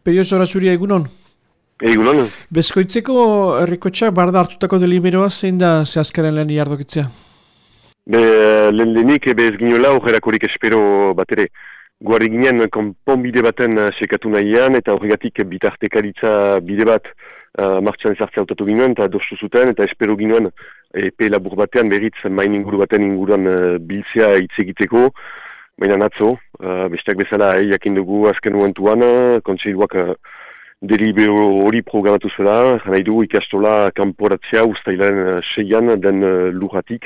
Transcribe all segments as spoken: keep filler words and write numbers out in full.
Peio Zorazuria egunon. Egunon. Bezkoitzeko herrikotxak barda hartutako deliberoa zein da zehazkaren lehen jardokitzea? Be, lehen lehenik ebe ez ginola horrelakorik espero bat ere. Guarri ginen konponbide baten sekatu nahian eta horregatik bitartekaritza bide bat uh, martxan ezartzea hautatu ginoen eta dostu zuten eta espero ginoen epe labur batean beritz main inguru baten inguruan uh, biltzea hitz egiteko. Baina natzo, uh, besteak bezala eh, jakin dugu azken momentuan, kontseiluak uh, delibero hori programatu zela, nahi dugu ikastola kanporatzea ustailaren uh, seian den uh, lurratik.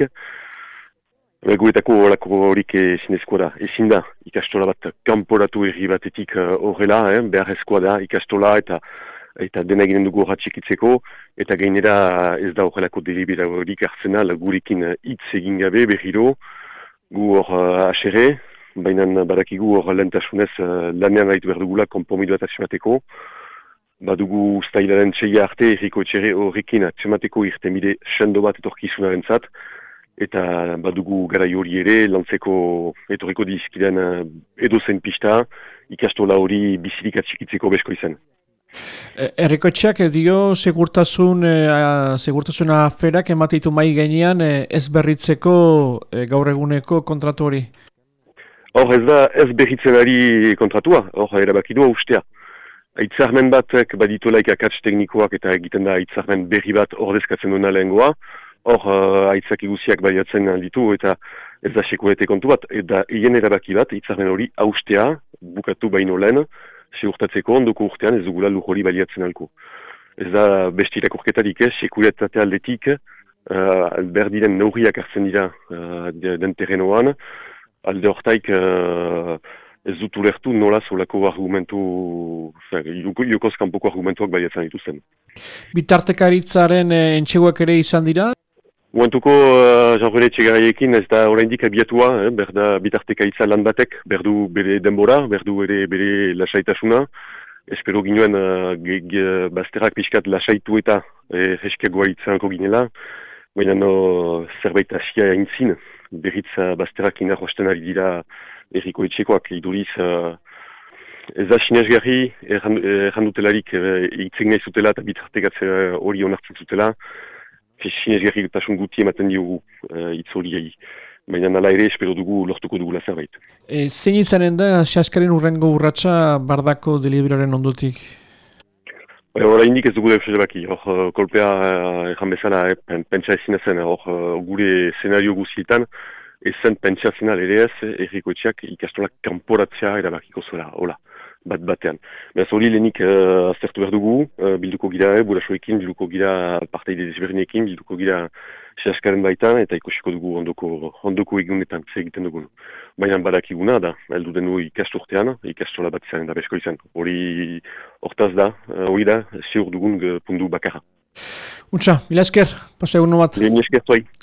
Guetako horako horik ezinezkoa da, ezin da ikastola bat kanporatu herri batetik horrela, uh, eh, beharrezkoa da ikastola eta eta dena eginen dugu horratxikitzeko, eta gainera ez da horrelako delibero horik hartzena gurekin hitz egin gabe berriro, gu hor uh, asere, baina badakigu hor lehentasunez uh, lanean gaitu behar dugula konponbidu bat atxemateko. Badugu ustailaren txeia arte erriko etxere horrekin atxemateko irtenbide sendo bat etorkizunaren zat, eta badugu garai hori ere lantzeko etorriko dizkidean uh, edozen pista ikastola hori bizirik atxikitzeko besko izan. Herrikotxeak dio segurtasun eh, segurtasun aferak emateitu mai gainean eh, ez berritzeko eh, gaur eguneko kontratu hori. Hor ez da ez berritzen ari kontratua, hor erabakidua ustea. Aitzarmen batek baditolaik akats teknikoak eta egiten da aitzarmen berri bat ordezkatzen duena lehengoa. Hor uh, aitzak iguziak baliatzen ditu eta ez da sekurete kontu bat. Eta hien erabaki bat, aitzarmen hori austea, bukatu baino lehen, seurtatzeko ondoko urtean ez dugula lur hori baliatzen alko. Ez da bestirak urketarik, eh, sekuretatea aldetik, uh, berdiren neurriak hartzen dira uh, den terrenoan, alde hortaik uh, ez dut ulertu nola zolako argumentu, jokoz kanpoko argumentuak baliatzen dituzten. Bitartekaritzaren eh, entxeguak ere izan dira? Momentuko uh, Jean-René Txegaraiekin ez da oraindik abiatua, eh, berda bitartekaritza lan batek, berdu bere denbora, berdu ere bere lasaitasuna. Espero ginoen uh, ge, ge, bazterrak pixkat lasaitu eta eh, eskiagoa itzanko ginela, baina no, zerbait asia aintzin, berriz uh, bazterrak inarrosten ari dira erriko etxekoak iduriz. Uh, ez da sinesgarri errandutelarik hitzek nahi zutela eta bitartekatze hori onartzen zutela. Sinesgarri tasun guti ematen diogu hitz uh, horiei. Baina nala ere espero dugu lortuko dugula zerbait. E, zein izanen da Xaskaren urrengo urratsa bardako deliberoaren ondotik? Oraindik ez dugu deusere baki. Hor kolpea erran bezala eh, pentsa ezin zen. Hor gure senario guztietan ezen pentsa zinal ere ez erriko etxeak ikastolak kanporatzea erabakiko zuela. Hola. Bat batean. Beraz hori lehenik uh, aztertu behar dugu, uh, bilduko gira, eh, burasoekin, bilduko gira parteide desberdinekin, bilduko gira Xaskaren baitan, eta ikusiko dugu ondoko, ondoko egunetan, ze egiten dugun. Baina badakiguna da, heldu denu ikasturtean, ikastola bat izan da besko izan. Hori hortaz da, hori uh, da, ziur dugun uh, pundu bakarra. Untxa, mila esker, pasa egun bat. Mila esker zuai.